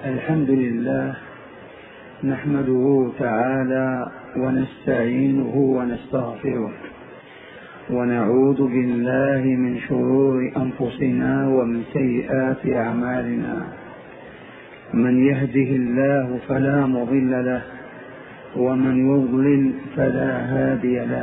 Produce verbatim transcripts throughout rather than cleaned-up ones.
الحمد لله نحمده تعالى ونستعينه ونستغفره ونعوذ بالله من شرور أنفسنا ومن سيئات أعمالنا. من يهده الله فلا مضل له ومن يضلل فلا هادي له،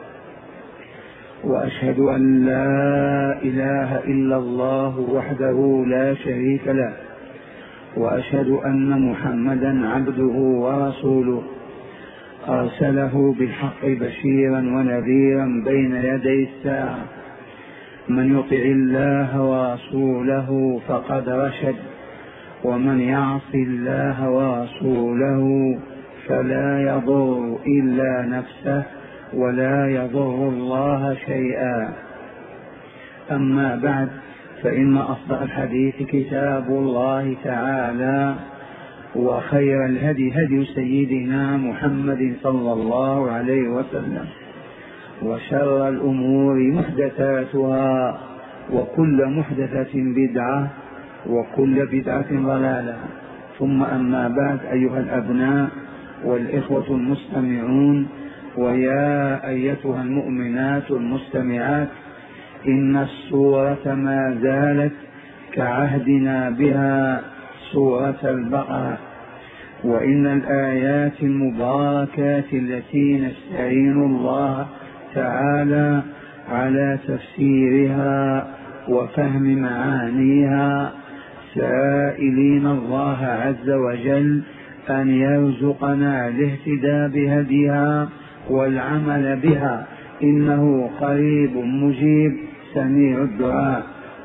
وأشهد أن لا إله إلا الله وحده لا شريك له، وأشهد أن محمدا عبده ورسوله أرسله بالحق بشيرا ونذيرا بين يدي الساعة. من يطع الله ورسوله فقد رشد، ومن يعص الله ورسوله فلا يضر إلا نفسه ولا يضر الله شيئا. أما بعد، فإن أصدق الحديث كتاب الله تعالى، وخير الهدي هدي سيدنا محمد صلى الله عليه وسلم، وشر الأمور محدثاتها، وكل محدثة بدعة، وكل بدعة ضلالة. ثم أما بعد، أيها الأبناء والإخوة المستمعون، ويا أيتها المؤمنات المستمعات، إن السورة ما زالت كعهدنا بها سورة البقرة، وإن الآيات المباركات التي نستعين الله تعالى على تفسيرها وفهم معانيها، سائلين الله عز وجل أن يرزقنا الاهتداء بهديها والعمل بها، إنه قريب مجيب سميع الدعاء.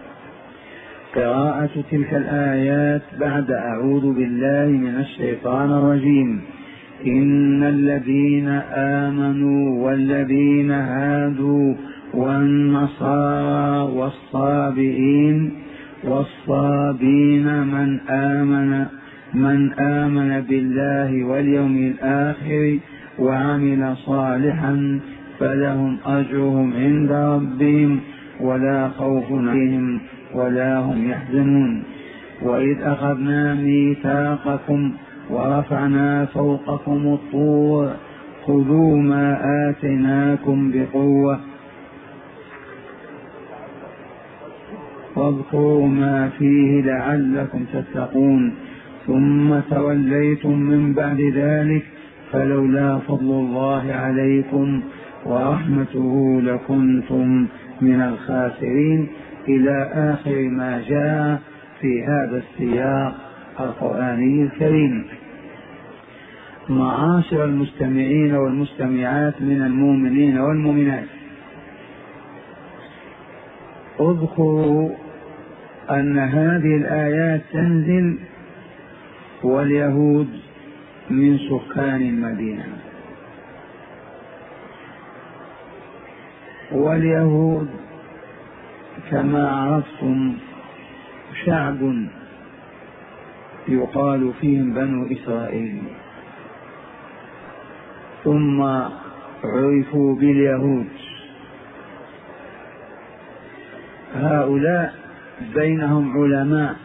قراءة تلك الآيات بعد أعوذ بالله من الشيطان الرجيم. إن الذين آمنوا والذين هادوا والنصارى والصابئين والصابين من آمن من آمن بالله واليوم الآخر وعمل صالحا فلهم أجرهم عند ربهم ولا خوف عليهم ولا هم يحزنون. وإذ أخذنا ميثاقكم ورفعنا فوقكم الطور خذوا ما آتيناكم بقوة واذكروا ما فيه لعلكم تتقون، ثم توليتم من بعد ذلك فلولا فضل الله عليكم ورحمته لكنتم من الخاسرين، إلى آخر ما جاء في هذا السياق القرآني الكريم. معاشر المستمعين والمستمعات من المؤمنين والمؤمنات، اذكروا أن هذه الآيات تنزل واليهود من سكان المدينة، واليهود كما عرفتم شعب يقال فيهم بنو إسرائيل، ثم عرفوا باليهود. هؤلاء بينهم علماء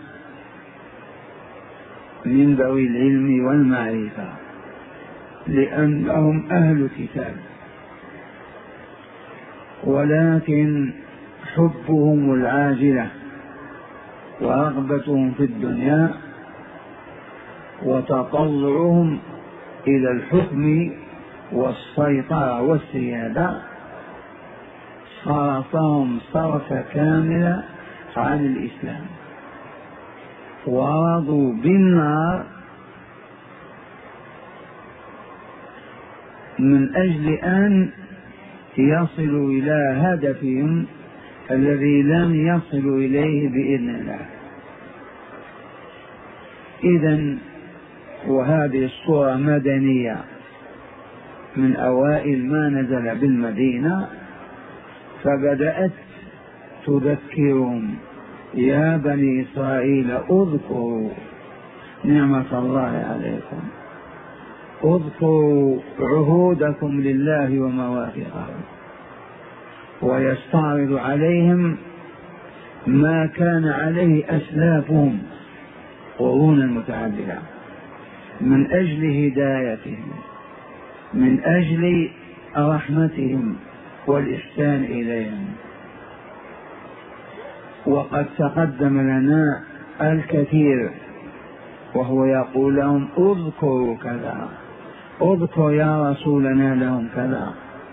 من ذوي العلم والمعرفة، لأنهم أهل كتاب، ولكن حبهم العاجلة ورغبتهم في الدنيا وتطلعهم إلى الحكم والسيطرة والسيادة صرفهم صرفا كاملا عن الإسلام، ورضوا بالنار من أجل أن يصلوا إلى هدفهم الذي لم يصلوا إليه بإذن الله. إذن وهذه الصورة مدنية من أوائل ما نزل بالمدينة، فبدأت تذكرهم يا بني إسرائيل اذكروا نعمة الله عليكم، اذكروا عهودكم لله ومواثيقه، ويستعرض عليهم ما كان عليه أسلافهم قرونا متعددة من أجل هدايتهم، من أجل رحمتهم والإحسان إليهم. وقد تقدم لنا الكثير وهو يقول لهم اذكروا كذا، اذكر يا رسولنا لهم كذا.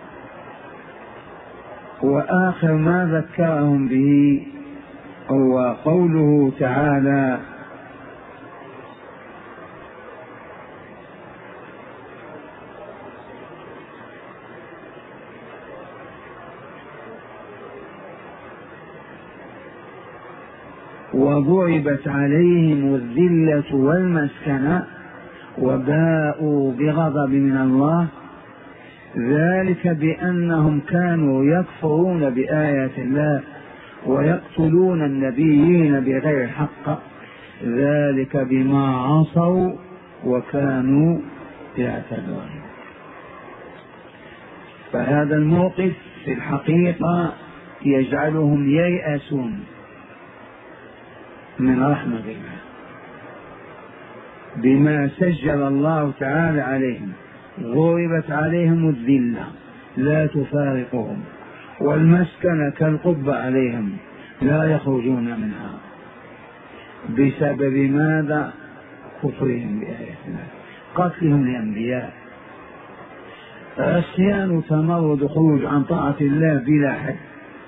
وآخر ما ذكرهم به هو قوله تعالى: وضربت عليهم الذلة والمسكنة وباءوا بغضب من الله ذلك بأنهم كانوا يكفرون بآيات الله ويقتلون النبيين بغير حق ذلك بما عصوا وكانوا يعتدون. فهذا الموقف في الحقيقة يجعلهم ييأسون من رحمة الله بما سجل الله تعالى عليهم. ضربت عليهم الذلة لا تفارقهم، والمسكنة كالقبة عليهم لا يخرجون منها بسبب ماذا؟ كفرهم بآيات الله، قتلهم الأنبياء، عصيان تمرد، خروج عن طاعة الله بلا حد.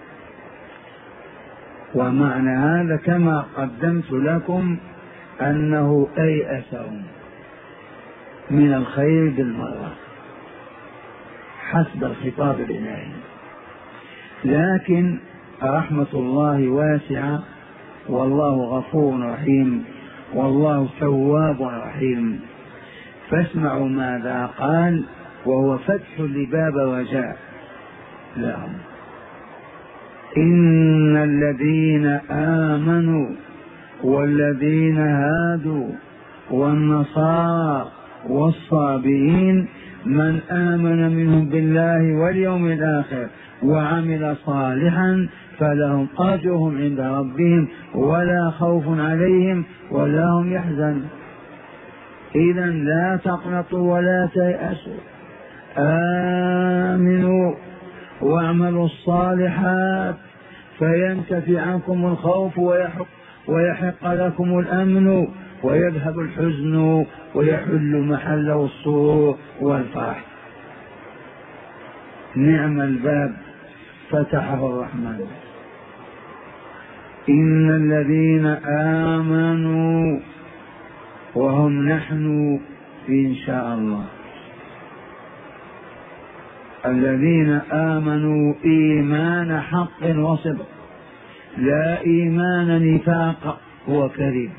ومعنى هذا كما قدمت لكم أنه أيأسهم من الخير بالمرة حسب الخطاب الإلهي. لكن رحمة الله واسعة والله غفور رحيم والله تواب رحيم. فاسمعوا ماذا قال وهو فتح لباب رجاء لهم: إن الذين آمنوا والذين هادوا والنصارى والصابئين من آمن منهم بالله واليوم الآخر وعمل صالحا فلهم أجرهم عند ربهم ولا خوف عليهم ولا هم يحزنون. إذا لا تقنطوا ولا تيأسوا، آمنوا واعملوا الصالحات فينتفي عنكم الخوف ويحق, ويحق لكم الأمن ويذهب الحزن ويحل محله السرور والفرح. نعم الباب فتحه الرحمن. إن الذين آمنوا وهم نحن إن شاء الله، الذين آمنوا إيمان حق وصدق، لا إيمان نفاق وكذب.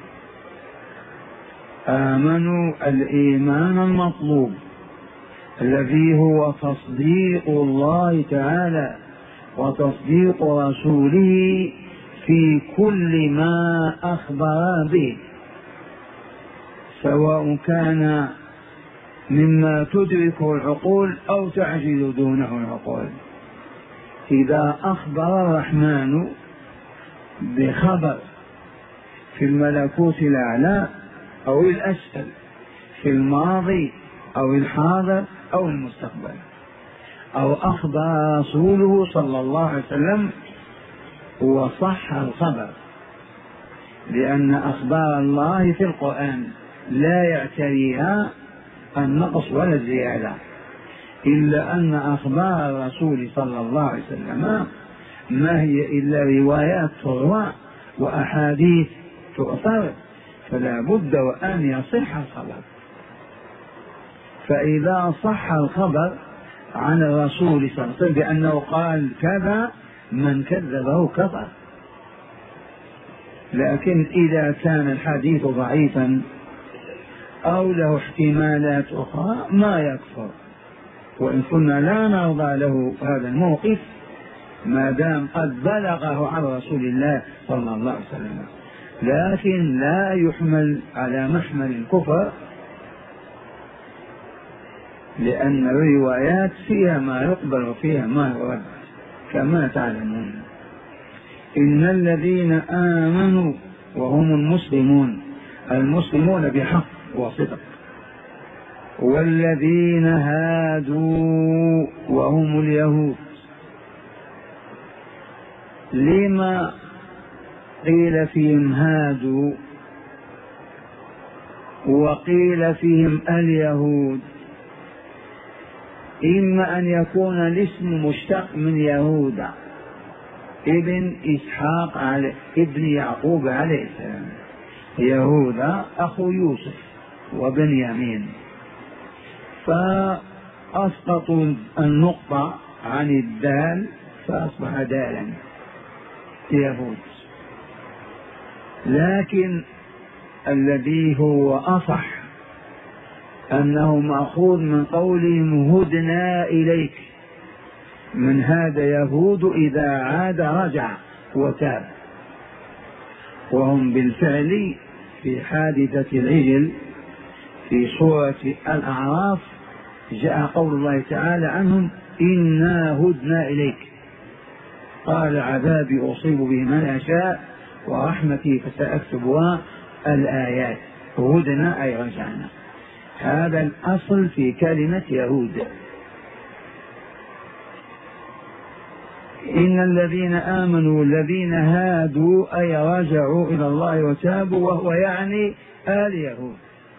آمنوا الإيمان المطلوب الذي هو تصديق الله تعالى وتصديق رسوله في كل ما أخبر به، سواء كان مما تدركه العقول أو تعجز دونه العقول. إذا أخبر الرحمن بخبر في الملكوت الأعلى أو الأسفل، في الماضي أو الحاضر أو المستقبل، أو أخبر رسوله صلى الله عليه وسلم وصح الخبر، لأن أخبار الله في القرآن لا يعتريها النقص ولا الزيادة، إلا أن أخبار الرسول صلى الله عليه وسلم ما هي إلا روايات تروى وأحاديث تؤثر، فلا بد وأن يصح الخبر. فإذا صح الخبر عن الرسول صلى الله عليه وسلم بأنه قال كذا، من كذبه كفر. لكن إذا كان الحديث ضعيفا أو له احتمالات أخرى ما يكفر، وإن كنا لا نرضى له هذا الموقف ما دام قد بلغه عن رسول الله صلى الله عليه وسلم، لكن لا يحمل على محمل الكفر، لأن الروايات فيها ما يقبل وفيها ما يرد كما تعلمون. إن الذين آمنوا وهم المسلمون المسلمون بحق وصدق. والذين هادوا وهم اليهود، لما قيل فيهم هادوا وقيل فيهم اليهود؟ إما أن يكون الاسم مشتق من يهوذا ابن إسحاق عليه ابن يعقوب عليه السلام، يهوذا أخو يوسف وبنيامين، فأسقطوا النقطة عن الدال فأصبح دالا يهود. لكن الذي هو أصح أنه مأخوذ من قولهم هدنا إليك، من هذا يهود إذا عاد رجع وتاب. وهم بالفعل في حادثة العجل في سورة الأعراف جاء قول الله تعالى عنهم إنا هدنا إليك، قال عذابي أصيب به من أشاء ورحمتي فسأكتبها الآيات. هدنا أي رجعنا، هذا الأصل في كلمة يهود. إن الذين آمنوا الذين هادوا أي رجعوا إلى الله وتابوا، وهو يعني اليهود.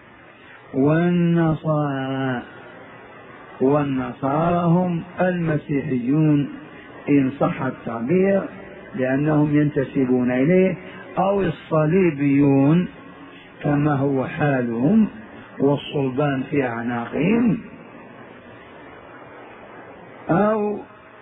والنصارى، والنصارى هم المسيحيون إن صح التعبير لأنهم ينتسبون إليه، أو الصليبيون كما هو حالهم والصلبان في أعناقهم، أو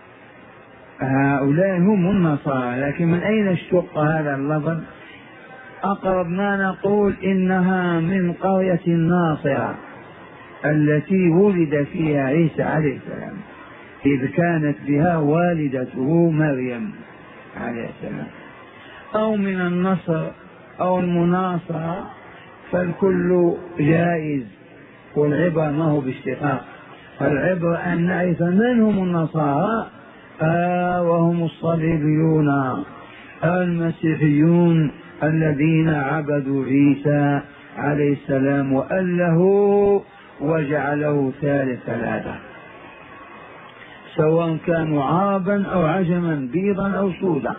هؤلاء هم النصارى. لكن من أين اشتق هذا اللفظ؟ أقرب ما نقول إنها من قرية الناصرة التي ولد فيها عيسى عليه السلام، إذ كانت بها والدته مريم عليه السلام، أو من النصر أو المناصرة، فالكل جائز، والعبرة ما هو باشتقاق، العبرة أن نعرف من هم النصارى. آه وهم الصليبيون المسيحيون الذين عبدوا عيسى عليه السلام وأله وجعله ثالث ثلاثة، سواء كانوا عربا أو عجما، بيضا أو سودا.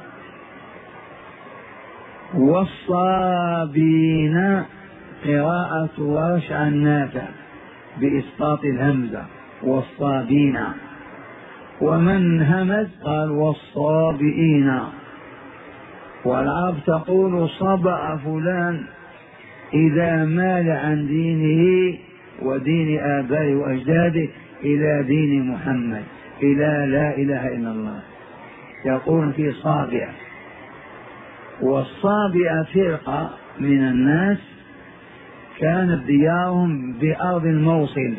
والصابين قراءة ورش عن نافع بإسقاط الهمزة، والصابين. ومن همز قال والصابئين. والعرب تقول صبأ فلان إذا مال عن دينه ودين آبائه وأجداده إلى دين محمد، إلى لا إله إلا الله، يقول في صابئة. والصابئة فرقة من الناس كانت ديارهم بأرض الموصل،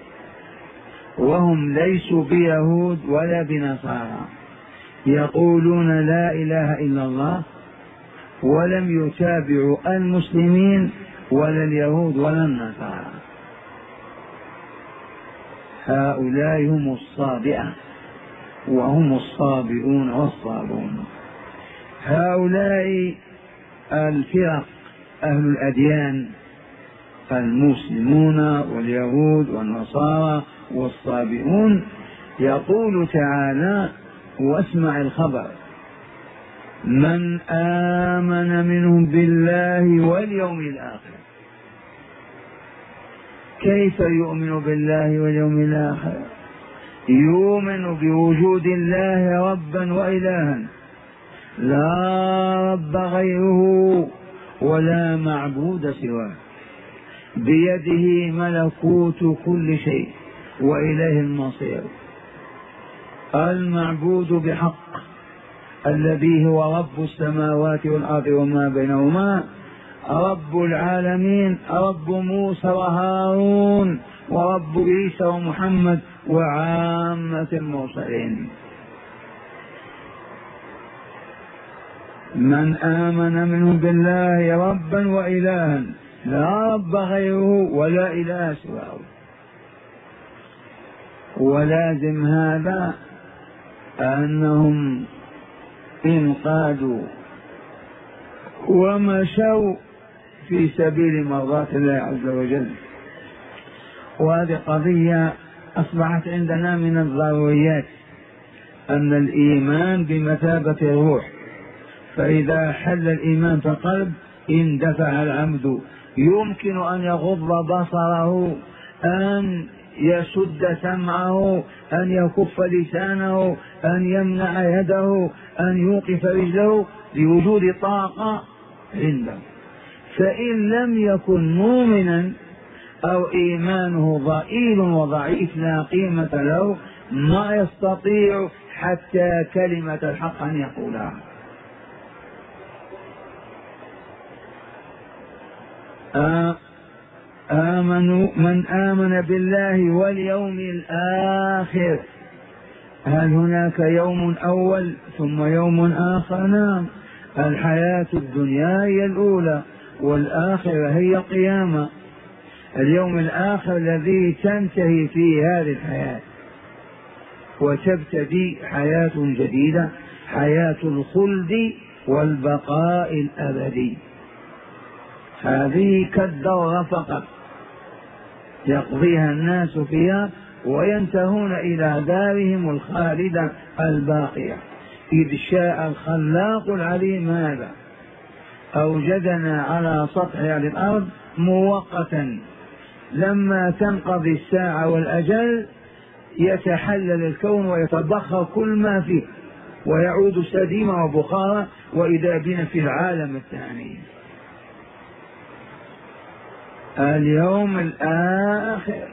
وهم ليسوا بيهود ولا بنصارى، يقولون لا إله إلا الله، ولم يتابعوا المسلمين ولا اليهود ولا النصارى. هؤلاء هم الصابئة، وهم الصابئون والصابون. هؤلاء الفرق أهل الأديان، المسلمون واليهود والنصارى والصابئون. يقول تعالى واسمع الخبر: من آمن منهم بالله واليوم الآخر. كيف يؤمن بالله واليوم الآخر؟ يؤمن بوجود الله ربا وإلها، لا رب غيره ولا معبود سواه، بيده ملكوت كل شيء وإليه المصير. المعبود بحق الذي هو رب السماوات والأرض وما بينهما، رب العالمين، رب موسى وهارون ورب عيسى ومحمد وعامة المرسلين. من آمن منهم بالله ربا وإلها، لا رب غيره ولا إله سواه. ولازم هذا أنهم انقادوا ومشوا في سبيل مرضاة الله عز وجل. وهذه قضية أصبحت عندنا من الضروريات، أن الإيمان بمثابة الروح، فإذا حل الإيمان في القلب اندفع العبد، يمكن أن يغض بصره، أن يسد سمعه، أن يكف لسانه، أن يمنع يده، أن يوقف رجله لوجود طاقة عنده. فإن لم يكن مؤمنا أو إيمانه ضئيل وضعيف لا قيمة له، ما يستطيع حتى كلمة الحق أن يقولها. آمنوا من آمن بالله واليوم الآخر. هل هناك يوم أول ثم يوم آخر؟ نعم، الحياة الدنيا هي الأولى والآخرة هي قيامة. اليوم الآخر الذي تنتهي فيه هذه الحياة وتبتدي حياة جديدة، حياة الخلد والبقاء الأبدي. هذه كالدورة فقط يقضيها الناس فيها وينتهون إلى دارهم الخالدة الباقية. إذ شاء الخلاق العليم هذا أوجدنا على سطح الأرض مؤقتا، لما تنقضي الساعة والأجل يتحلل الكون ويتبخر كل ما فيه ويعود سديما وبخارا، وإذا بنا في العالم الثاني. اليوم الآخر،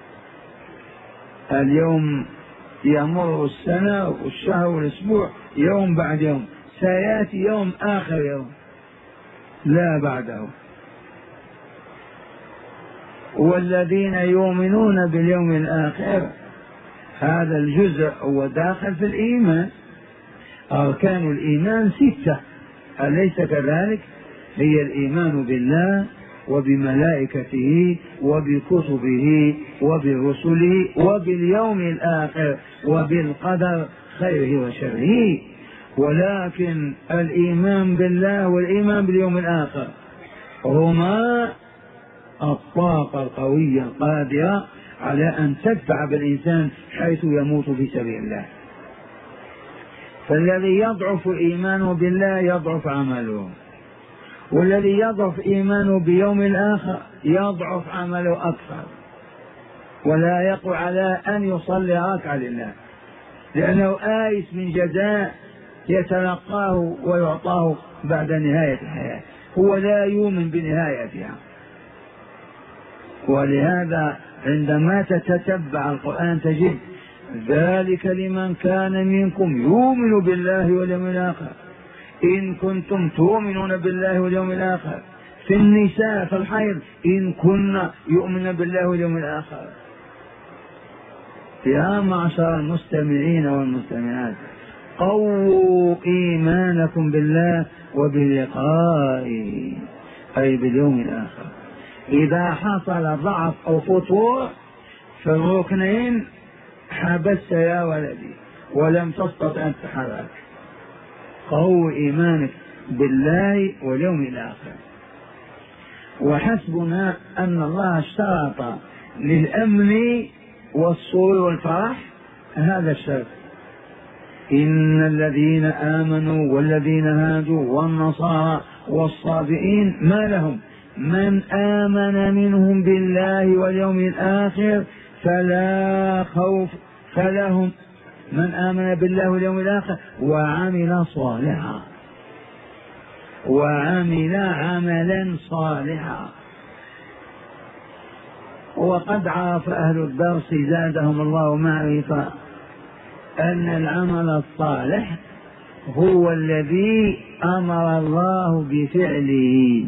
اليوم يمر السنة والشهر والأسبوع يوم بعد يوم، سيأتي يوم آخر يوم لا بعده. والذين يؤمنون باليوم الآخر هذا الجزء هو داخل في الإيمان. أركان الإيمان ستة، أليس كذلك؟ هي الإيمان بالله وبملائكته وبكتبه وبرسله وباليوم الآخر وبالقدر خيره وشره. ولكن الإيمان بالله والإيمان باليوم الآخر هما الطاقة القوية القادرة على أن تدفع بالإنسان حيث يموت في سبيل الله. فالذي يضعف إيمانه بالله يضعف عمله، والذي يضعف إيمانه بيوم الآخر يضعف عمله أكثر، ولا يقوى على أن يصلي ركعة لله، لأنه آيس من جزاء يتلقاه ويعطاه بعد نهاية الحياة، هو لا يؤمن بنهايتها. ولهذا عندما تتتبع القرآن تجد ذلك لمن كان منكم يؤمن بالله واليوم الآخر، إن كنتم تؤمنون بالله واليوم الآخر. في النساء في الحيض إن كنا يؤمن بالله واليوم الآخر. يا معشر المستمعين والمستمعات، قووا إيمانكم بالله وبلقائه، أي باليوم الآخر. إذا حصل ضعف أو فتور في الركنين حبست يا ولدي ولم تستطع أن تتحرك. قووا إيمانك بالله واليوم الآخر. وحسبنا أن الله اشترط للأمن والسرور والفرح هذا الشرط: إن الذين آمنوا والذين هادوا والنصارى والصابئين ما لهم من آمن منهم بالله واليوم الآخر فلا خوف فلهم من آمن بالله واليوم الآخر وعمل صالحا وعمل عملا صالحا. وقد عرف أهل الدرس زادهم الله معرفة أن العمل الصالح هو الذي أمر الله بفعله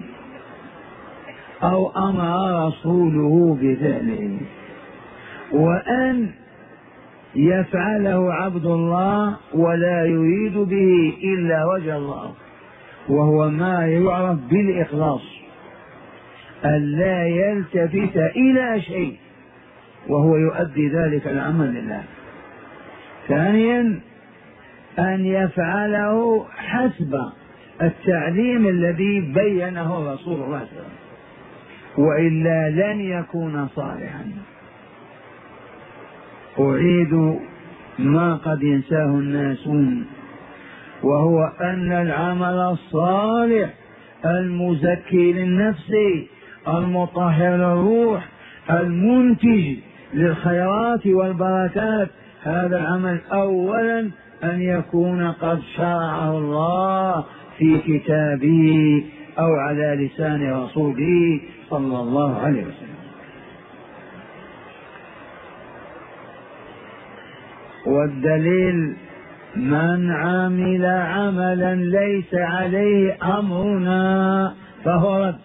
أو أمر رسوله بفعله، وأن يفعله عبد الله ولا يريد به إلا وجه الله، وهو ما يعرف بالإخلاص، أن لا يلتفت إلى شيء وهو يؤدي ذلك العمل لله. ثانيا أن يفعله حسب التعليم الذي بينه رسول الله صلى الله عليه وسلم، وإلا لن يكون صالحا. أعيد ما قد ينساه الناس، وهو أن العمل الصالح المزكي للنفس المطهر للروح المنتج للخيرات والبركات، هذا العمل أولا أن يكون قد شرعه الله في كتابه أو على لسان رسوله صلى الله عليه وسلم. والدليل من عمل عملا ليس عليه أمرنا فهو رد.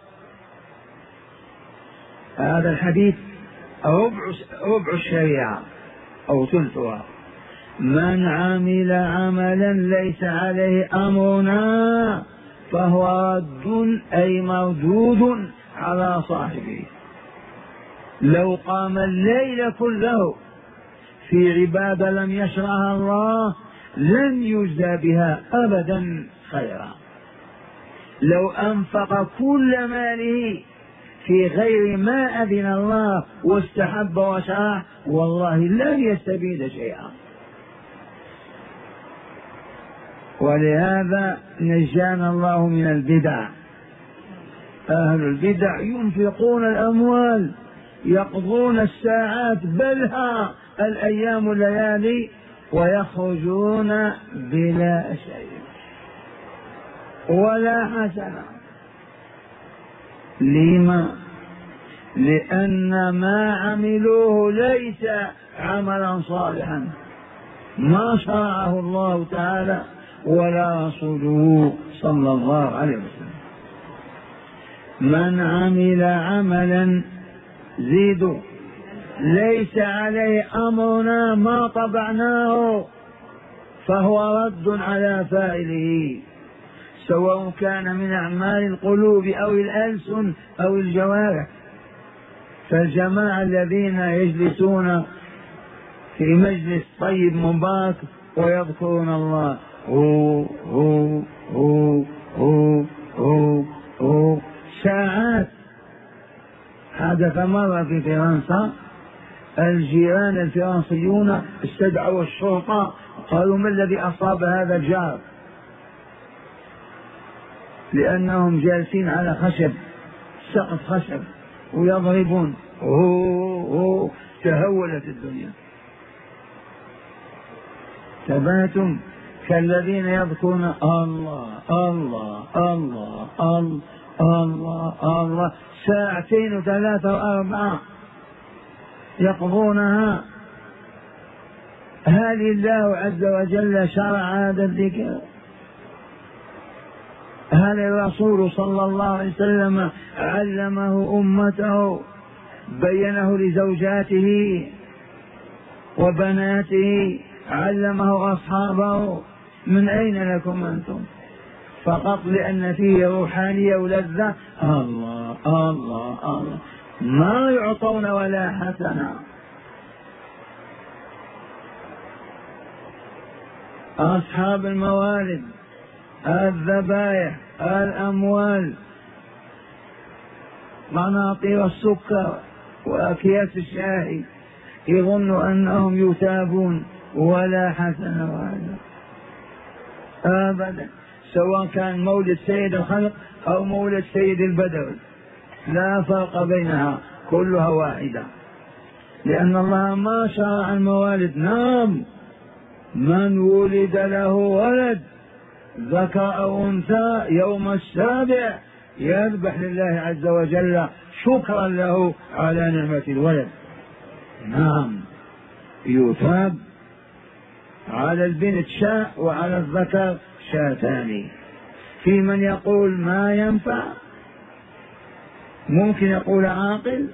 هذا الحديث ربع ربع الشريعة أو ثلثها. من عمل عملا ليس عليه أمرنا فهو رد أي مردود على صاحبه. لو قام الليل كله في عبادة لم يشرعها الله لن يجزى بها أبدا خيرا. لو أنفق كل ماله في غير ما أذن الله واستحب وشرع والله لن يستفيد شيئا. ولهذا نجانا الله من البدع. أهل البدع ينفقون الأموال، يقضون الساعات بلها الأيام والليالي، ويخرجون بلا شيء ولا حسنة. لما؟ لأن ما عملوه ليس عملا صالحا، ما شرعه الله تعالى ولا رسوله صلى الله عليه وسلم. من عمل عملا زيدوا ليس عليه أمرنا ما طبعناه فهو رد على فاعله، سواء كان من أعمال القلوب أو الألسن أو الجوارح. فالجماعة الذين يجلسون في مجلس طيب مبارك ويذكرون الله هو هو هو هو هو, هو ساعات. حدث مرة في فرنسا الجيران الفرنسيون استدعوا الشرطة قالوا ما الذي أصاب هذا الجار، لأنهم جالسين على خشب سقف خشب ويضربون هو هو. تهولت الدنيا. ثباتم كالذين يذكرون الله الله الله الله الله الله ساعتين وثلاثة وأربعة يقضونها. هل الله عز وجل شرع هذا الذكر؟ هل الرسول صلى الله عليه وسلم علمه أمته، بينه لزوجاته وبناته، علمه أصحابه؟ من أين لكم أنتم؟ فقط لأن فيه روحانية ولذة. الله الله الله ما يعطون ولا حسنة. أصحاب الموالد، الذبائح، الأموال، مناطير السكر وأكياس الشاي، يظن أنهم يتابون ولا حسنة ولا أبدا، سواء كان مولد سيد الخلق أو مولد سيد البدوي لا فرق بينها، كلها واحدة، لأن الله ما شرع الموالد. نعم، من ولد له ولد ذكر أو أنثى يوم السابع يذبح لله عز وجل شكرا له على نعمة الولد. نعم، يثاب على البنت شاء وعلى الذكر شاتان. في من يقول ما ينفع، ممكن يقول عاقل،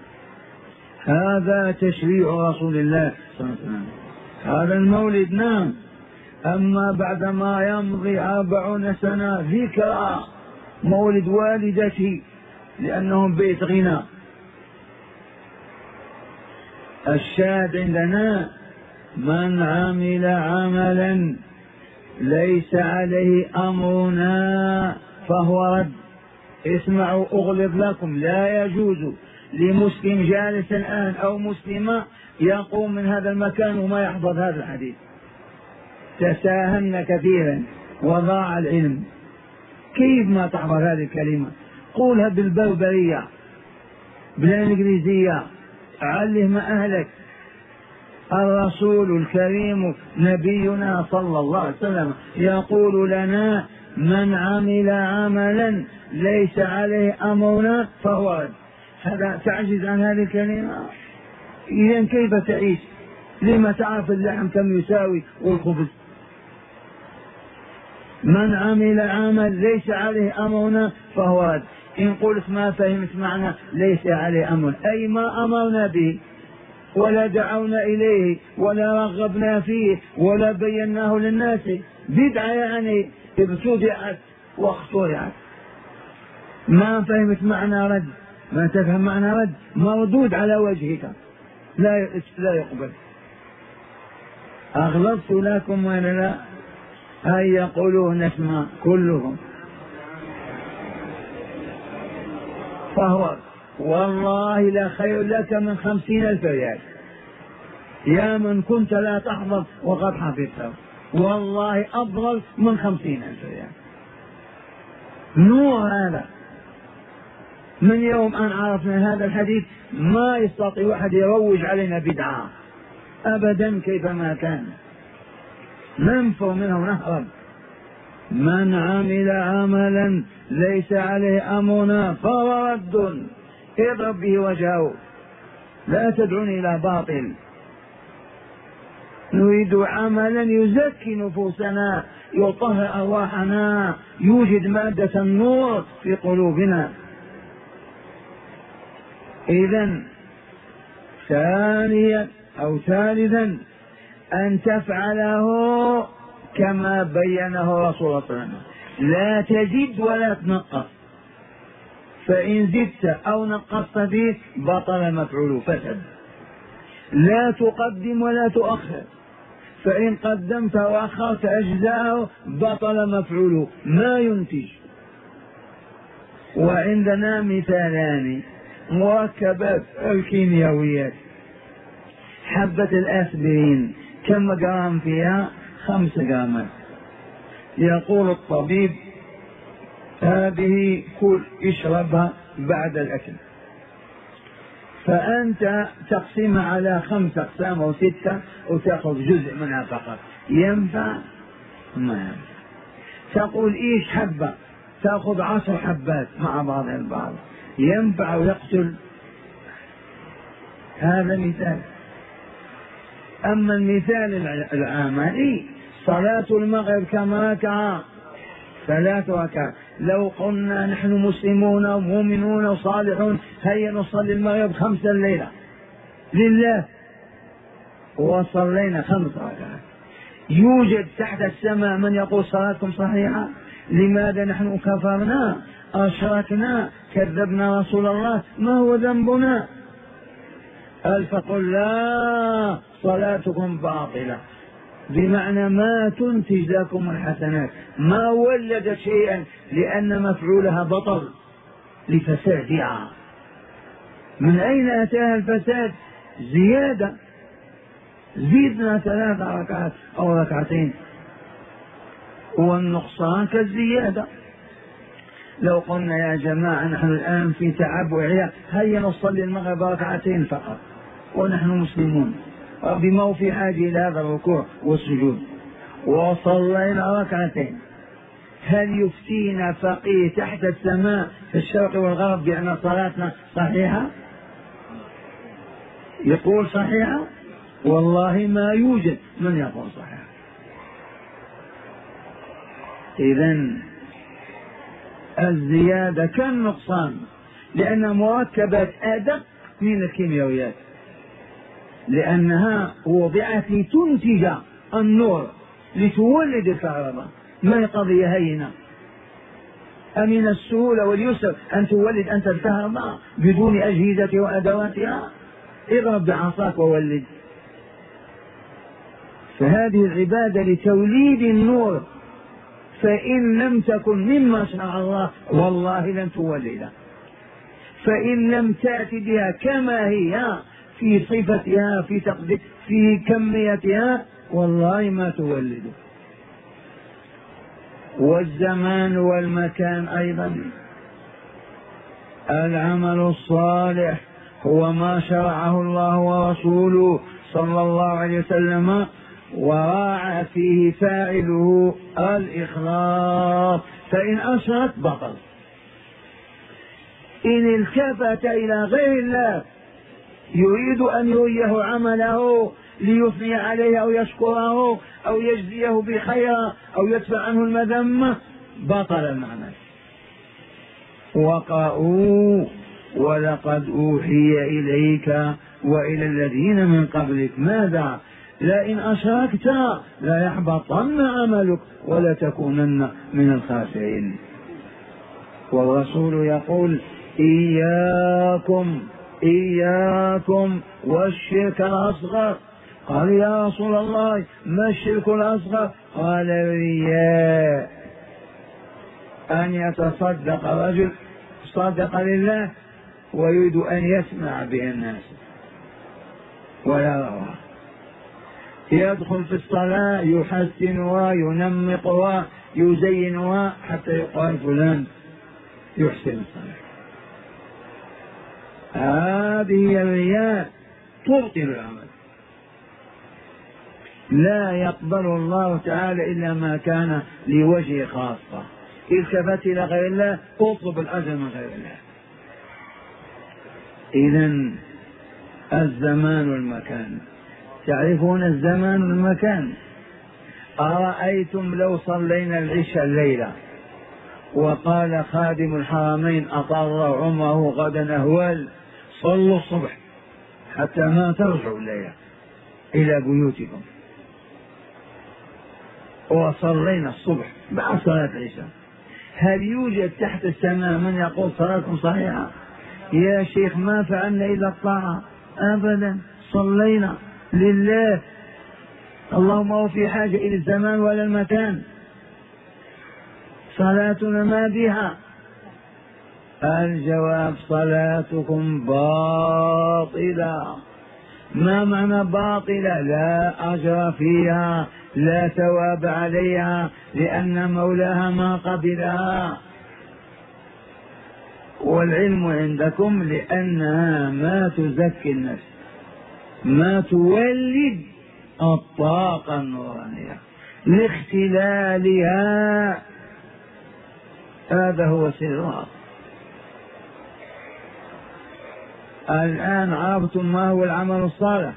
هذا تشريع رسول الله صلى الله عليه وسلم. هذا المولد نعم، أما بعدما يمضي أربعون سنة ذكرى مولد والدتي لأنهم بيت غنى. الشاهد عندنا من عمل عملا ليس عليه أمرنا فهو رد. اسمعوا أغلظ لكم، لا يجوز لمسلم جالس الآن أو مسلمة يقوم من هذا المكان وما يحفظ هذا الحديث. تساهلنا كثيرا وضاع العلم. كيف ما تحفظ هذه الكلمة؟ قولها بالبربرية بالإنجليزية، علم أهلك. الرسول الكريم نبينا صلى الله عليه وسلم يقول لنا: من عمل عملا ليس عليه أمرنا فهو رد. هذا تعجز عن هذه الكلمة؟ إذا كيف تعيش؟ لما تعرف اللحم كم يساوي والخبز؟ من عمل عمل ليس عليه أمرنا فهو رد. إن قلت ما فهمت معنى ليس عليه أمر، أي ما أمرنا به ولا دعونا إليه ولا رغبنا فيه ولا بيناه للناس، بدعة يعني ابتدعت واخترعت. ما فهمت معنى رد، ما تفهم معنى رد، مردود على وجهك، لا لا يقبل. أغلظت لكم ولا لا؟ هيا يقولوه نسمع كلهم. فهو والله لا خير لك من خمسين ألف ريال، يا من كنت لا تحفظ وقد حفظته، والله أفضل من خمسين ألف ريال. نور هذا. من يوم أن عرفنا هذا الحديث ما يستطيع أحد يروج علينا بدعة أبدا كيفما كان، ننفر منه ونهرب. من عمل عملا ليس عليه أمرنا فهو رد. اضرب به وجهه، لا تدعوني إلى باطل. نريد عملا يزكي نفوسنا، يطهر أرواحنا، يوجد مادة النور في قلوبنا. إذن ثانيا أو ثالثا أن تفعله كما بينه رسول الله صلى الله عليه وسلم، لا تزد ولا تنقص، فإن زدت أو نقصت فيه بطل مفعوله فسد. لا تقدم ولا تؤخر، فإن قدمت وأخرت أجزاءه بطل مفعوله ما ينتج. وعندنا مثالان: مركبات الكيميائيات، حبة الأسبرين كم جرام فيها؟ خمس جرامات. يقول الطبيب: هذه كل اشربها بعد الأكل، فأنت تقسمها على خمس أقسام أو ستة وتأخذ جزء منها فقط. ينفع؟ ما ينفع. تقول إيش حبة؟ تأخذ عشر حبات مع بعض البعض، ينفع ويقتل؟ هذا مثال. أما المثال العملي: صلاة المغرب كم ركعة؟ ثلاث ركعات. لو قلنا نحن مسلمون ومؤمنون وصالحون هيا نصلي المغرب خمسة الليلة لله، وصلينا خمس ركعات، يوجد تحت السماء من يقول صلاتكم صحيحة؟ لماذا نحن كفرنا أشركنا كذبنا رسول الله؟ ما هو ذنبنا؟ قال: فقل لا صلاتكم باطلة، بمعنى ما تنتج لكم الحسنات، ما ولدت شيئا، لأن مفعولها بطل لفسادها. من أين أتاها الفساد؟ زيادة، زيدنا ثلاث ركعات أو ركعتين، والنقصان كالزيادة. لو قلنا يا جماعة نحن الآن في تعب وعياء، هيا نصلي المغرب ركعتين فقط ونحن مسلمون، بما هو في حاجة إلى هذا الركوع والسجود، وصلينا ركعتين، هل يفتينا فقيه تحت السماء في الشرق والغرب بأن صلاتنا صحيحة؟ يقول صحيحة؟ والله ما يوجد من يقول صحيحة. إذن الزيادة كالنقصان، لأن مركبات أدق من الكيميائيات، لأنها وضعت لتنتج النور، لتولد الكهرباء، ما هي قضية هينة. أمن السهولة واليسر أن تولد أنت الكهرباء بدون أجهزة وأدواتها؟ اضرب بعصاك وولد. فهذه العبادة لتوليد النور، فإن لم تكن مما شاء الله والله لن تولد، فإن لم تأت بها كما هي في صفتها في تقدير في كميتها والله ما تولد. والزمان والمكان أيضا. العمل الصالح هو ما شرعه الله ورسوله صلى الله عليه وسلم وراعى فيه فاعله الإخلاص، فإن أشرك بطل. إن التفت إلى غير الله يريد أن يريه عمله ليثني عليه أو يشكره أو يجزيه بخير أو يدفع عنه المذمة بطل العمل. وقرأوا ولقد أوحي إليك وإلى الذين من قبلك ماذا؟ لئن أشركت لا يحبطن عملك ولا تكونن من الخاسرين. والرسول يقول إياكم إياكم والشرك الأصغر. قال يا رسول الله ما الشرك الأصغر؟ قال الرياء، أن يتصدق رجل صدق لله ويريد أن يسمع به الناس ولا يرى، يدخل في الصلاة يحسنها ينمقها يزينها حتى يقال فلان يحسن الصلاة. هذه الرياء تبطل العمل. لا يقبل الله تعالى إلا ما كان لوجه خاصة. التفت إلى غير الله اطلب الأجر من غير الله. إذن الزمان والمكان. تعرفون الزمان والمكان؟ أرأيتم لو صلينا العشاء الليلة وقال خادم الحرمين أطر عمره غدا أهوال صلوا الصبح حتى ما ترجعوا الليلة إلى بيوتكم، وصلينا الصبح بعد صلاة العشاء، هل يوجد تحت السماء من يقول صلاتكم صحيحة؟ يا شيخ ما فعلنا إلا الطاعة أبدا، صلينا لله، اللهم هو في حاجة إلى الزمان ولا المكان، صلاتنا ما بها. الجواب صلاتكم باطلة. ما معنى باطلة؟ لا أجر فيها لا ثواب عليها لأن مولاها ما قبلها. والعلم عندكم لأنها ما تزكي النفس، ما تولد الطاقة النورانية لاختلالها، هذا هو سرها. الآن عرفتم ما هو العمل الصالح؟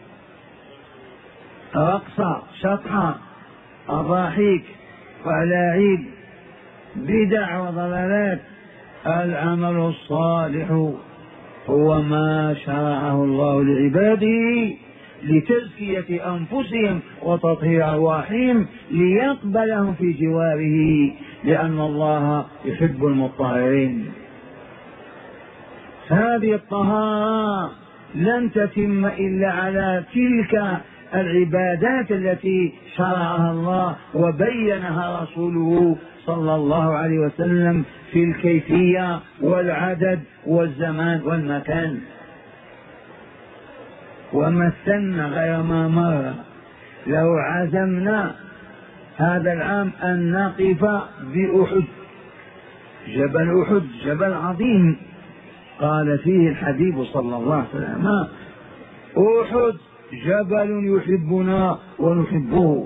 رقصة شطحة أضاحيك وألاعيب بدع وضلالات. العمل الصالح هو ما شرعه الله لعباده لتزكية أنفسهم وتطهير أرواحهم ليقبلهم في جواره، لأن الله يحب المطهرين. هذه الطهارة لن تتم إلا على تلك العبادات التي شرعها الله وبينها رسوله صلى الله عليه وسلم في الكيفية والعدد والزمان والمكان. ومثلنا غير ما مر لو عزمنا هذا العام أن نقف بأحد، جبل أحد جبل عظيم قال فيه الحبيب صلى الله عليه وسلم أحد جبل يحبنا ونحبه.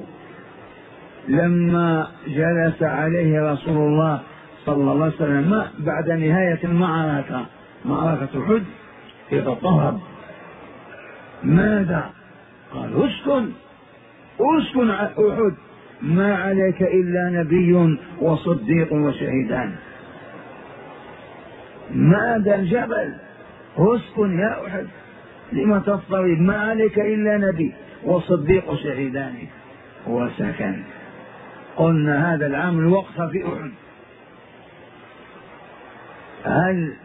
لما جلس عليه رسول الله صلى الله عليه وسلم بعد نهاية المعركة معركة أحد يتطهر، ماذا قال؟ اسكن اسكن أحد ما عليك إلا نبي وصديق وشهيدان. ماذا الجبل؟ اسكن يا أحد لما تضطرب؟ ما عليك إلا نبي وصديق وشهيدان. وسكن. قلنا هذا العام الوقفة في أحد. هل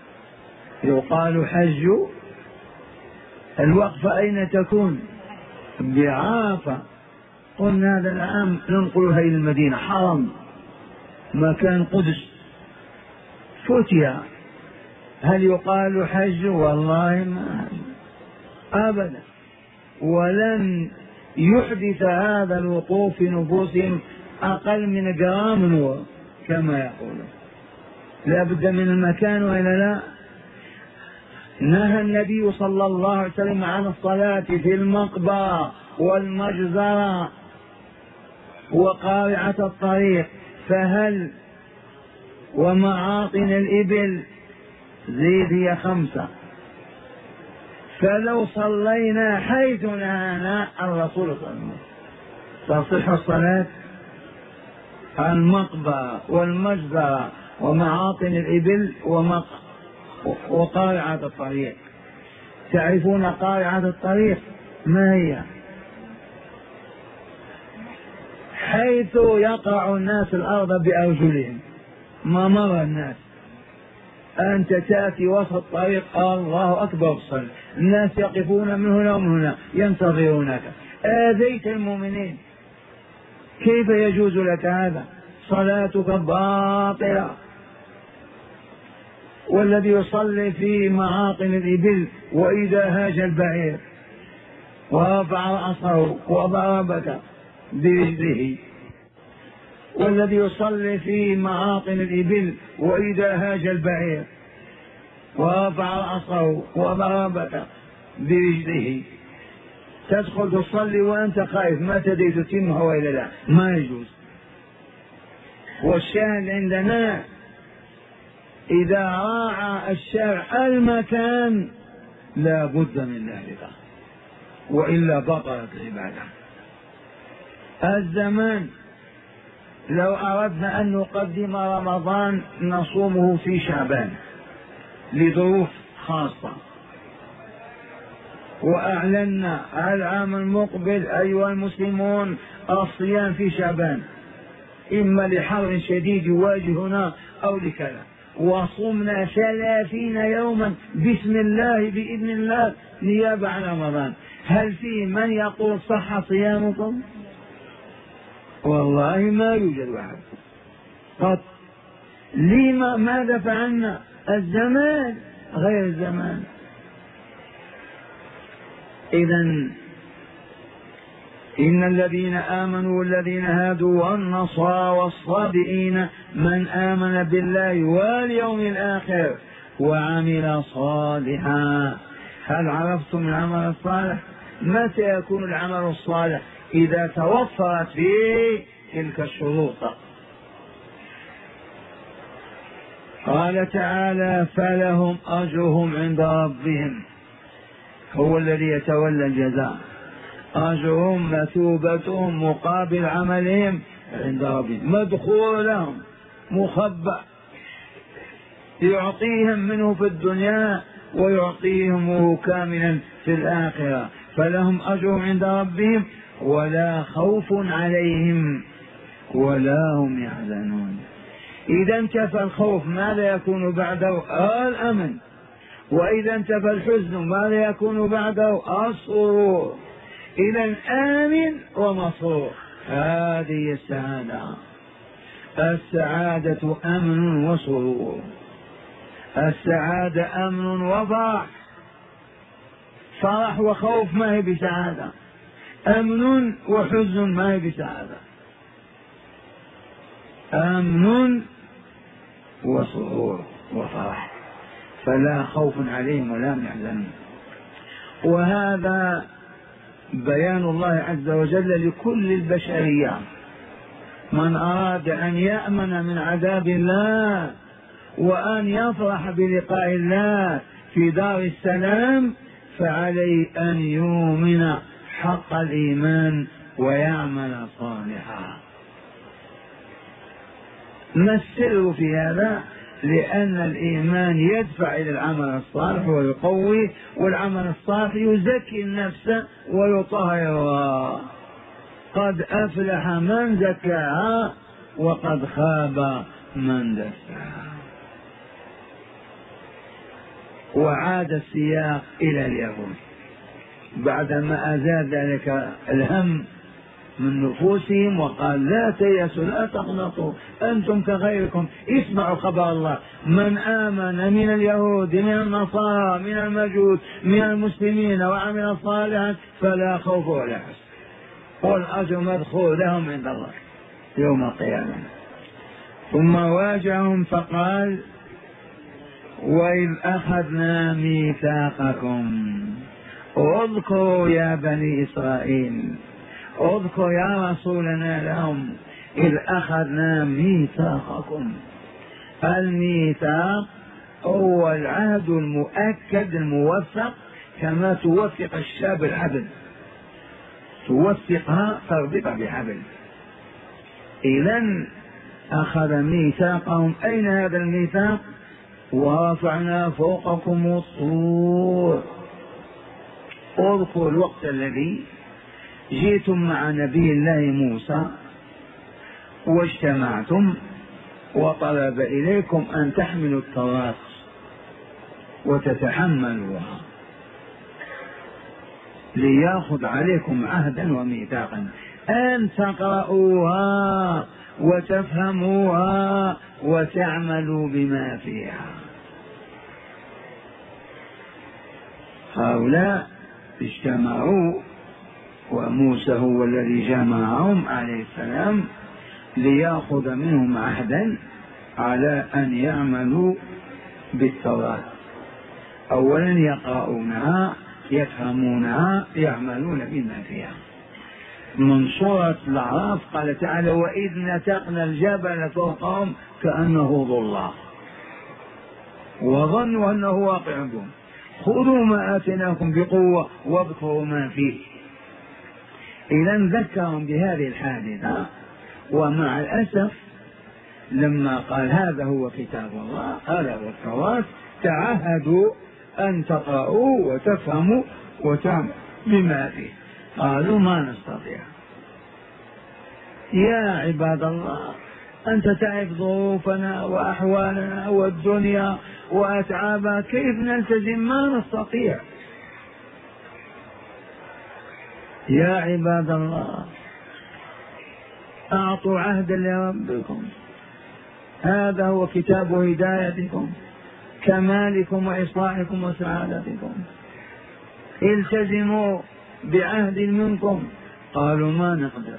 يقال حج؟ الوقفة أين تكون؟ بعافة. قلنا هذا العام ننقلها إلى المدينة، حرم مكان قدس فتيا، هل يقال حج؟ والله ما أبدا، ولن يحدث هذا الوقوف في نفوسهم أقل من جرام نور كما يقولون. لا بد من المكان وإلا لا. نهى النبي صلى الله عليه وسلم عن الصلاة في المقبرة والمجزرة وقارعة الطريق، فهل ومعاطن الإبل زيد هي خمسة، فلو صلينا حيث نهانا الرسول صلى الله عليه وسلم تصح الصلاة؟ المقبرة والمجزرة ومعاطن الإبل ومق... وقارعة الطريق. تعرفون قارعة الطريق ما هي؟ حيث يقع الناس الأرض بأرجلهم، ما مر الناس، أنت تأتي وسط الطريق الله أكبر صل، الناس يقفون من هنا ومن هنا ينتظرونك، آذيت المؤمنين، كيف يجوز لك هذا؟ صلاتك باطلة. والذي يصلي في معاطن الإبل وإذا هاج البعير ورفع رأسه وضربك برجله، والذي يصلي في معاطن الإبل وإذا هاج البعير ورفع رأسه وضربك برجله، تدخل تصلي وأنت خائف ما تدري تتمه وإلا لا، ما يجوز. والشاهد عندنا إذا راعى الشرع المكان لا بد من ذلك، وإلا بطلت العبادة. الزمان لو أردنا أن نقدم رمضان نصومه في شعبان لظروف خاصة، وأعلنا العام المقبل أيها المسلمون الصيام في شعبان، إما لحر شديد يواجهنا أو لكذا، وصمنا ثلاثين يوما بسم الله بإذن الله نيابة عن رمضان، هل في من يقول صح صيامكم؟ والله ما يوجد واحد قط. لما ماذا فعلنا؟ الزمان غير الزمان. إذن إن الذين آمنوا والذين هادوا والنصارى والصابئين من آمن بالله واليوم الآخر وعمل صالحا. هل عرفتم العمل الصالح؟ متى يكون العمل الصالح؟ إذا توفرت فيه تلك الشروط. قال تعالى فلهم أجرهم عند ربهم، هو الذي يتولى الجزاء، أجرهم مثوبتهم مقابل عملهم عند ربهم، مدخول لهم مخبأ، يعطيهم منه في الدنيا ويعطيهم كاملا في الآخرة. فلهم أجرهم عند ربهم ولا خوف عليهم ولا هم يحزنون. إذا انتفى الخوف ماذا يكون بعده؟ الأمن. وإذا انتفى الحزن ماذا يكون بعده؟ السرور. إذا آمن ومسرور، هذه السعادة. السعادة أمن وسرور، السعادة أمن وفرح. فرح وخوف ما هي بسعادة، أمن وحزن ما هي بسعادة. أمن وسرور وفرح، فلا خوف عليهم ولا هم يحزنون. وهذا بيان الله عز وجل لكل البشرية. من أراد أن يأمن من عذاب الله وأن يفرح بلقاء الله في دار السلام فعليه أن يؤمن حق الإيمان ويعمل صالحا. ما السر في هذا؟ لأن الإيمان يدفع إلى العمل الصالح ويقوي، والعمل الصالح يزكي النفس ويطهرها. قد أفلح من زكاها وقد خاب من دساها. وعاد السياق إلى اليهود. بعدما أزال ذلك الهم من نفوسهم وقال لا تيأسوا لا تقنطوا أنتم كغيركم. اسمعوا خبر الله: من آمن من اليهود من النصارى من المجوس من المسلمين وعمل صالحا فلا خوف ولا حزن والأجر مدخول لهم عند الله يوم القيامة. ثم واجههم فقال: وإذ أخذنا ميثاقكم اذكروا يا بني إسرائيل، اذكر يا رسولنا لهم إذ أخذنا ميثاقكم. الميثاق هو العهد المؤكد الموثق، كما توثق الشاب الحبل، توثقها تربطها بحبل. إذن أخذ ميثاقهم. أين هذا الميثاق؟ ورفعنا فوقكم الطور. اذكروا الوقت الذي جئتم مع نبي الله موسى واجتمعتم وطلب إليكم أن تحملوا التوراة وتتحملوها ليأخذ عليكم عهدا وميثاقا أن تقرؤوها وتفهموها وتعملوا بما فيها. هؤلاء اجتمعوا وموسى هو الذي جمعهم عليه السلام ليأخذ منهم عهدا على أن يعملوا بالتوراة. أولا يقرؤونها يفهمونها يعملون بما فيها. من سورة الأعراف قال تعالى: وإذ نتقنا الجبل فوقهم كأنه ظلة وظنوا أنه واقع بهم خذوا ما آتيناكم بقوة واذكروا ما فيه. إذا ذكرهم بهذه الحادثة، ومع الأسف لما قال هذا هو كتاب الله هذا هو التوراة تعهدوا أن تقرأوا وتفهموا وتعملوا بما فيه. قالوا ما نستطيع. يا عباد الله أنت تعرف ظروفنا وأحوالنا والدنيا وأتعابها، كيف نلتزم؟ ما نستطيع. يا عباد الله أعطوا عهدا لربكم، هذا هو كتاب هدايتكم كمالكم وإصلاحكم وسعادتكم، التزموا بعهد منكم. قالوا ما نقدر.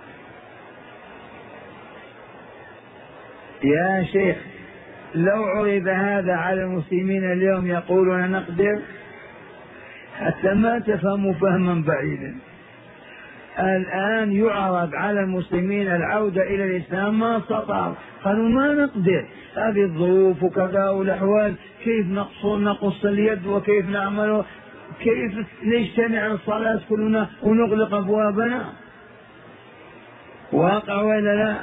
يا شيخ لو عرض هذا على المسلمين اليوم يقولون نقدر، حتى ما تفهموا فهما بعيدا. الآن يعرض على المسلمين العودة إلى الإسلام ما استطاعوا، قالوا ما نقدر، هذه الظروف وكذا والأحوال، كيف نقص اليد وكيف نعمل، كيف نجتمع الصلاة كلنا ونغلق أبوابنا. واقع ولا لا؟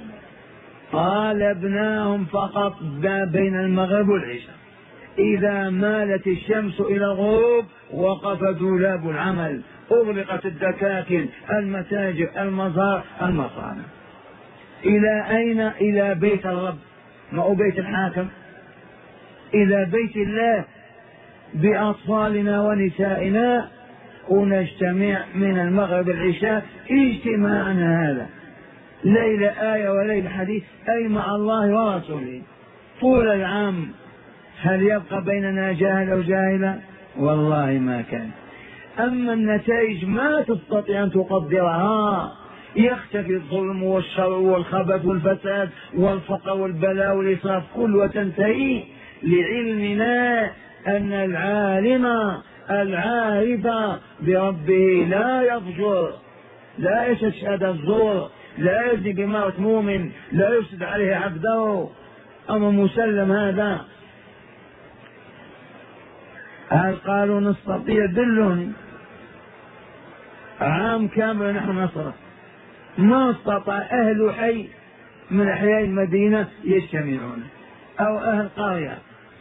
قالبناهم فقط بين المغرب والعشاء، إذا مالت الشمس إلى الغروب وقف دولاب العمل، أغلقت الدكاكين المتاجر المزار المصانع. إلى أين؟ إلى بيت الرب، ما هو بيت الحاكم، إلى بيت الله بأطفالنا ونسائنا، ونجتمع من المغرب العشاء اجتماعنا هذا ليلة آية وليلة حديث، أي مع الله ورسوله طول العام. هل يبقى بيننا جاهل أو جاهلا؟ والله ما كان. أما النتائج ما تستطيع أن تقدرها، يختفي الظلم والشر والخبث والفساد والفقر والبلاء والإسراف كل وتنتهي لعلمنا أن العالم العارف بربه لا يفجر، لا يشهد الزور، لا يزني بمرأة مؤمن، لا يفسد عليه عبده. أما مسلم هذا. هل قالوا نستطيع؟ دلوني. عام كامل نحن نصرف، ما استطاع أهل حي من أحياء المدينة يجتمعون أو أهل قرية.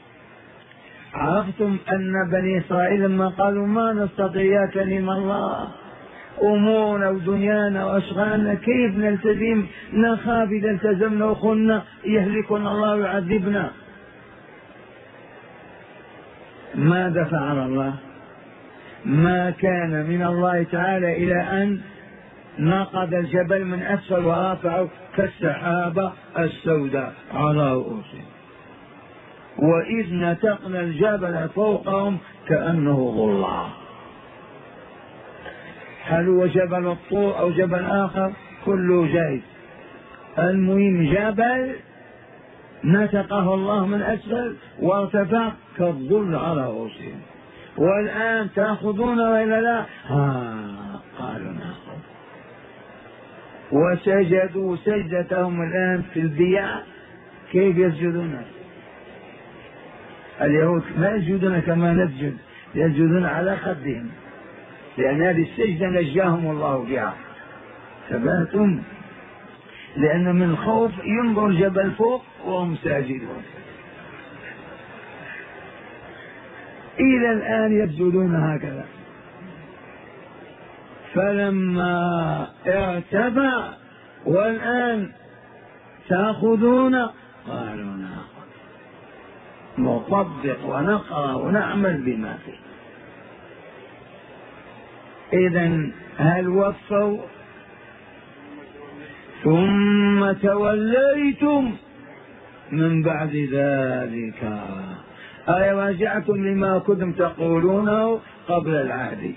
عرفتم أن بني إسرائيل لما قالوا ما نستطيع يا كلمة الله أمورنا ودنيانا وأشغالنا كيف نلتزم، نخاف إذا التزمنا وخلنا يهلكنا الله ويعذبنا. ماذا فعل الله؟ ما كان من الله تعالى إلى أن نقض الجبل من أسفل ورفعه كالسحابة السوداء على رؤوسهم. وإذ نتقنا الجبل فوقهم كأنه ظلة. هل هو جبل الطور أو جبل آخر؟ كله جائز. المهم جبل نتقه الله من أسفل وارتفع كالظل على رؤوسهم. والآن تأخذون وإلا لا؟ ها قالوا نأخذ. وسجدوا سجدتهم الآن في البيع. كيف يسجدون؟ اليهود ما يسجدون كما نسجد، يسجدون على خدهم، لأن هذه السجدة نجاهم الله بها. ثباتهم لأن من الخوف ينظر الجبل فوق وهم ساجدون. إلى الآن يسجدون هكذا. فلما ارتفع والآن تأخذون قالوا نأخذ نطبق ونقرأ ونعمل بما فيه. إذن هل وفوا؟ ثم توليتم من بعد ذلك أي رجعتم لما كنتم تقولونه قبل العهد.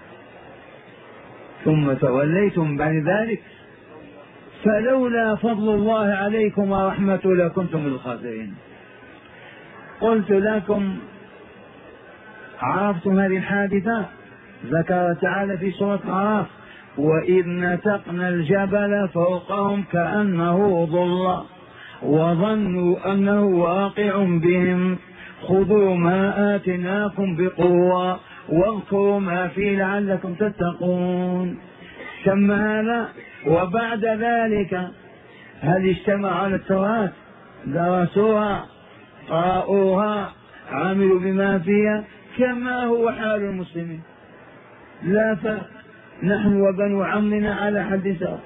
ثم توليتم بعد ذلك فلولا فضل الله عليكم ورحمته لكنتم من الخاسرين. قلت لكم عرفتم هذه الحادثة؟ ذكر تعالى في سورة الأعراف وإذ نتقنا الجبل فوقهم كأنه ظلة وظنوا أنه واقع بهم خذوا ما آتناكم بقوة واذكروا ما فيه لعلكم تتقون. ثم هذا وبعد ذلك هل اجتمعوا على التوراة؟ درسوها قرأوها عملوا بما فيها كما هو حال المسلمين. لا فرق، نحن وبنو عمنا على حد سواء.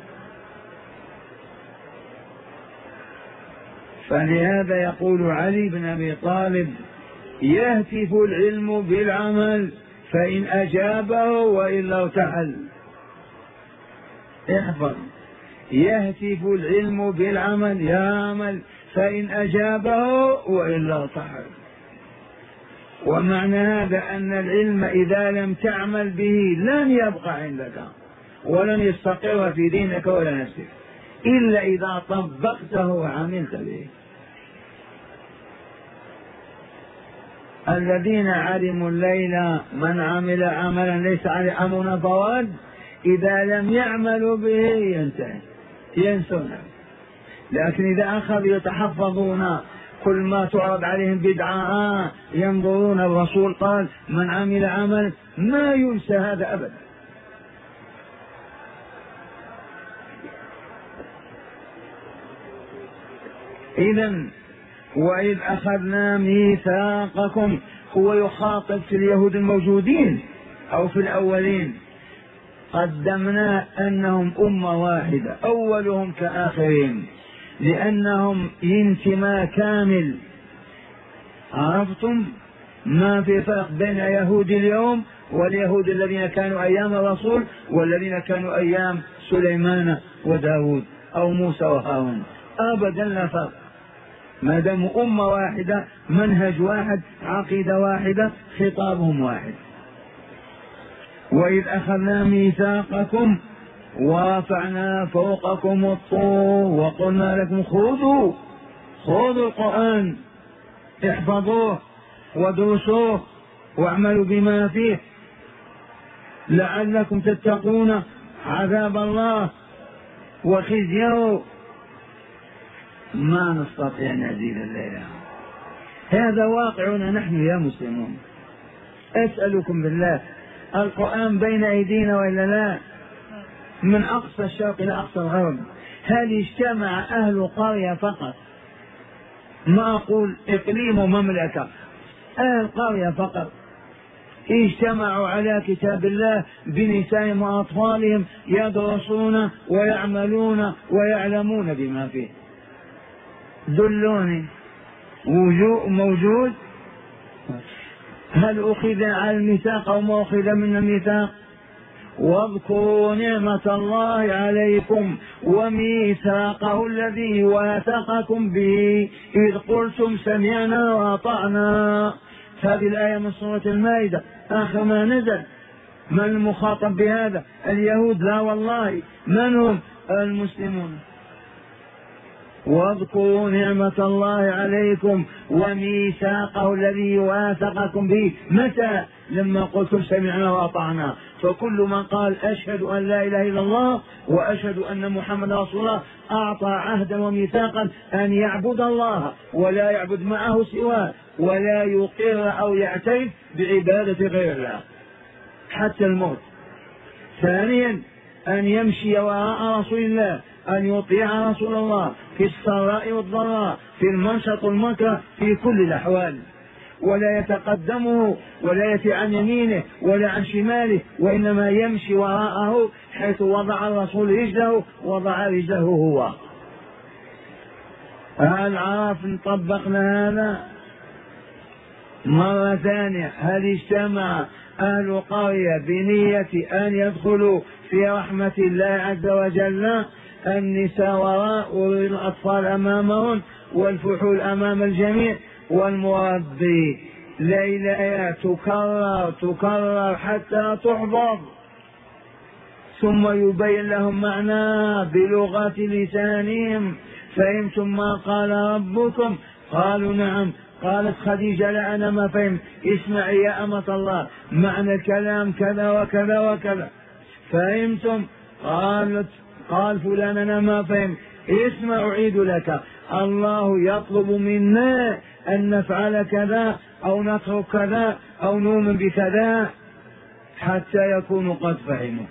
فلهذا يقول علي بن أبي طالب يهتف العلم بالعمل فإن أجابه وإلا ارتحل. احفظ، يهتف العلم بالعمل يعمل فإن أجابه وإلا ارتحل. ومعنى هذا أن العلم إذا لم تعمل به لن يبقى عندك ولن يستقر في دينك ولا نفسك إلا إذا طبقته وعملت به. الذين علموا الليل من عمل عملا ليس عليه أمرنا فواد إذا لم يعملوا به ينتهي ينسون. لكن إذا أخذوا يتحفظون كل ما تعرض عليهم بدعة ينظرون الرسول قال من عمل عمل ما ينسى هذا أبدا. إذن وإذ أخذنا ميثاقكم هو يخاطب في اليهود الموجودين أو في الأولين. قدمنا أنهم أمة واحدة أولهم كآخرين لأنهم انتماء كامل. عرفتم ما في فرق بين يهود اليوم واليهود الذين كانوا أيام الرسول والذين كانوا أيام سليمان وداود أو موسى وهارون؟ أبدا لا فرق ما دام أمة واحدة منهج واحد عقيدة واحدة خطابهم واحد. وإذ أخذنا ميثاقكم ورفعنا فوقكم الطور وقلنا لكم خذوا خذوا القرآن احفظوه ودرسوه واعملوا بما فيه لعلكم تتقون عذاب الله وخزيه. ما نستطيع نزيد الليلة. هذا واقعنا نحن يا مسلمون. أسألكم بالله القرآن بين أيدينا وإلا لا؟ من أقصى الشرق إلى أقصى الغرب. هل اجتمع أهل قرية فقط؟ ما أقول إقليم ومملكة، أهل قرية فقط اجتمعوا على كتاب الله بنسائهم وأطفالهم يدرسون ويعملون ويعلمون بما فيه. دلوني وجود موجود هل أخذ على الميثاق أو ما أخذ من الميثاق؟ واذكروا نعمة الله عليكم وميثاقه الذي واثقكم به إذ قلتم سمعنا وأطعنا. هذه الآية من سورة المائدة آخر ما نزل. من المخاطب بهذا؟ اليهود؟ لا والله. من هم؟ المسلمون. واذكروا نعمة الله عليكم وميثاقه الذي واثقكم به. متى؟ لما قلتم سمعنا وأطعنا. فكل من قال أشهد أن لا إله إلا الله وأشهد أن محمد رسول الله أعطى عهدا وميثاقا أن يعبد الله ولا يعبد معه سواه ولا يقر أو يعترف بعبادة غير الله حتى الموت. ثانيا أن يمشي وراء رسول الله، أن يطيع رسول الله في السراء والضراء، في المنشط والمكره، في كل الأحوال، ولا يتقدمه ولا يأتي عن يمينه ولا عن شماله، وإنما يمشي وراءه حيث وضع الرسول رجله وضع رجله هو. هل عرف طبقنا هذا؟ مرة ثانية، هل اجتمع أهل قرية بنية أن يدخلوا في رحمة الله عز وجل؟ النساء وراء والأطفال أمامهن والفحول أمام الجميع، والمراد ليلة تكرر تكرر حتى تحفظ، ثم يبين لهم معناه بلغة لسانهم. فهمتم ما قال ربكم؟ قالوا نعم. قالت خديجة لا أنا ما فهمت. اسمعي يا أمة الله، معنى الكلام كذا وكذا وكذا. فهمتم؟ قالت قال فلان أنا ما فهمت. اسمع أعيد لك. الله يطلب منا أن نفعل كذا أو نترك كذا أو نؤمن بكذا حتى يكونوا قد فهموا.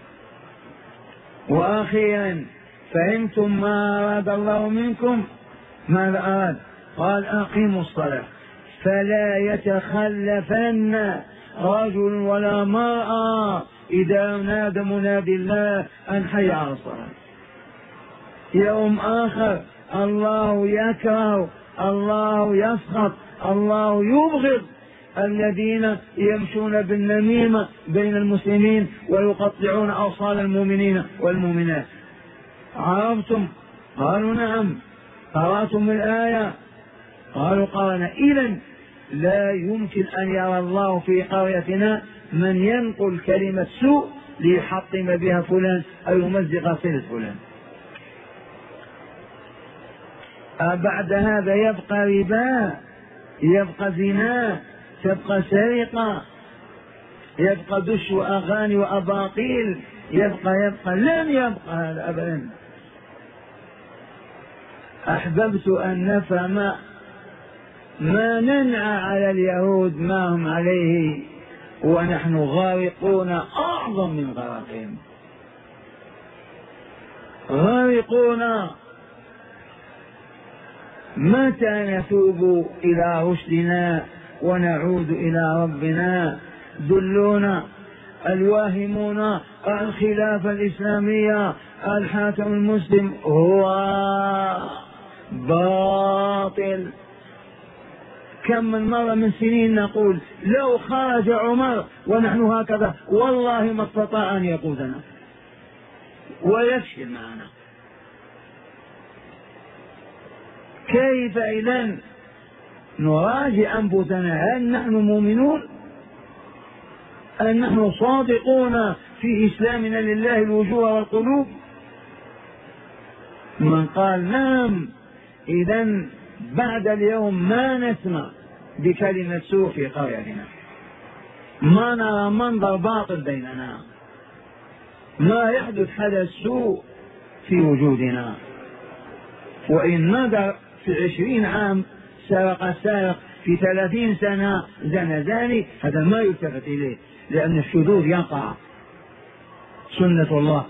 وأخيرا، فهمتم ما أراد الله منكم؟ ماذا أراد؟ قال أقيموا الصلاة فلا يتخلفن رجل ولا مرأة إذا نادى منادي الله أن حي على الصلاة. يوم آخر الله يكره، الله يسخط، الله يبغض الذين يمشون بالنميمة بين المسلمين ويقطعون أوصال المؤمنين والمؤمنات. عرفتم؟ قالوا نعم. قرأتم الآية؟ قالوا قرأنا. إذن لا يمكن أن يرى الله في قريتنا من ينقل كلمة سوء ليحطم بها فلان أو يمزق صلة فلان. بعد هذا يبقى ربا، يبقى زنا، تبقى سرقة، يبقى دش وأغاني وأباطيل، يبقى يبقى لن يبقى هذا أبدا. أحببت أن نفهم ما ننعى على اليهود ما هم عليه ونحن غارقون أعظم من غرقهم، غارقون. متى نتوب إلى رشدنا ونعود إلى ربنا؟ دلونا. الواهمون الخلافة الإسلامية الحاكم المسلم هو باطل. كم من مرة من سنين نقول لو خرج عمر ونحن هكذا والله ما استطاع أن يقودنا ويفشل معنا. كيف إذن نراجع أنفسنا؟ هل نحن مؤمنون؟ هل نحن صادقون في إسلامنا لله الوجوه والقلوب؟ من قال نعم، إذن بعد اليوم ما نسمع بكلمة سوء في قريتنا، ما نرى منظر باطل بيننا، ما يحدث حدث سوء في وجودنا. وإن مدى في عشرين عام سرق سارق، في ثلاثين سنة زنى زاني، هذا ما يلتفت إليه لأن الشذوذ يقع، سنة الله.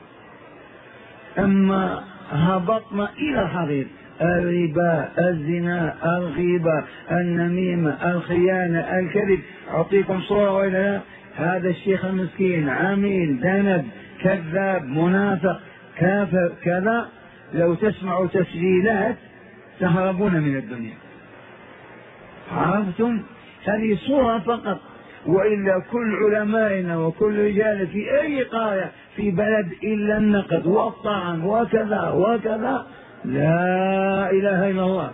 أما هبطنا إلى الحضيض، الربا، الزنا، الغيبة، النميمة، الخيانة، الكذب. أعطيكم صورة وإلا لا؟ هذا الشيخ المسكين عميل ذنب كذاب منافق كافر كذا، لو تسمعوا تسجيلات تهربون من الدنيا. عرفتم؟ هذه صورة فقط، وإلا كل علمائنا وكل رجال في أي قارة في بلد إلا النقد والطعن وكذا وكذا، لا إله إلا الله.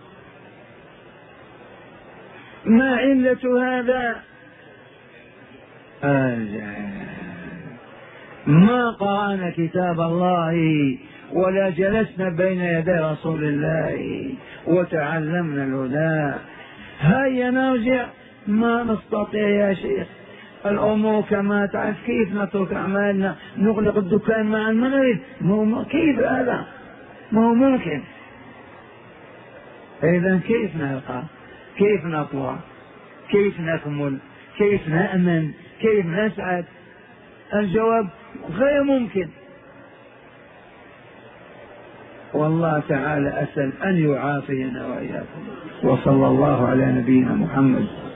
ما علة هذا؟ ما قرأنا كتاب الله ولا جلسنا بين يدي رسول الله وتعلمنا الهدى. هيا نرجع، ما نستطيع يا شيخ، الأمور كما تعرف. كيف نترك أعمالنا نغلق الدكان مع المغرب؟ كيف هذا؟ ما هو ممكن. إذا كيف نلقى؟ كيف نطلع؟ كيف نكمل؟ كيف نأمن؟ كيف نسعد؟ الجواب غير ممكن. والله تعالى أسأل أن يعافينا وإياكم، وصلى الله على نبينا محمد.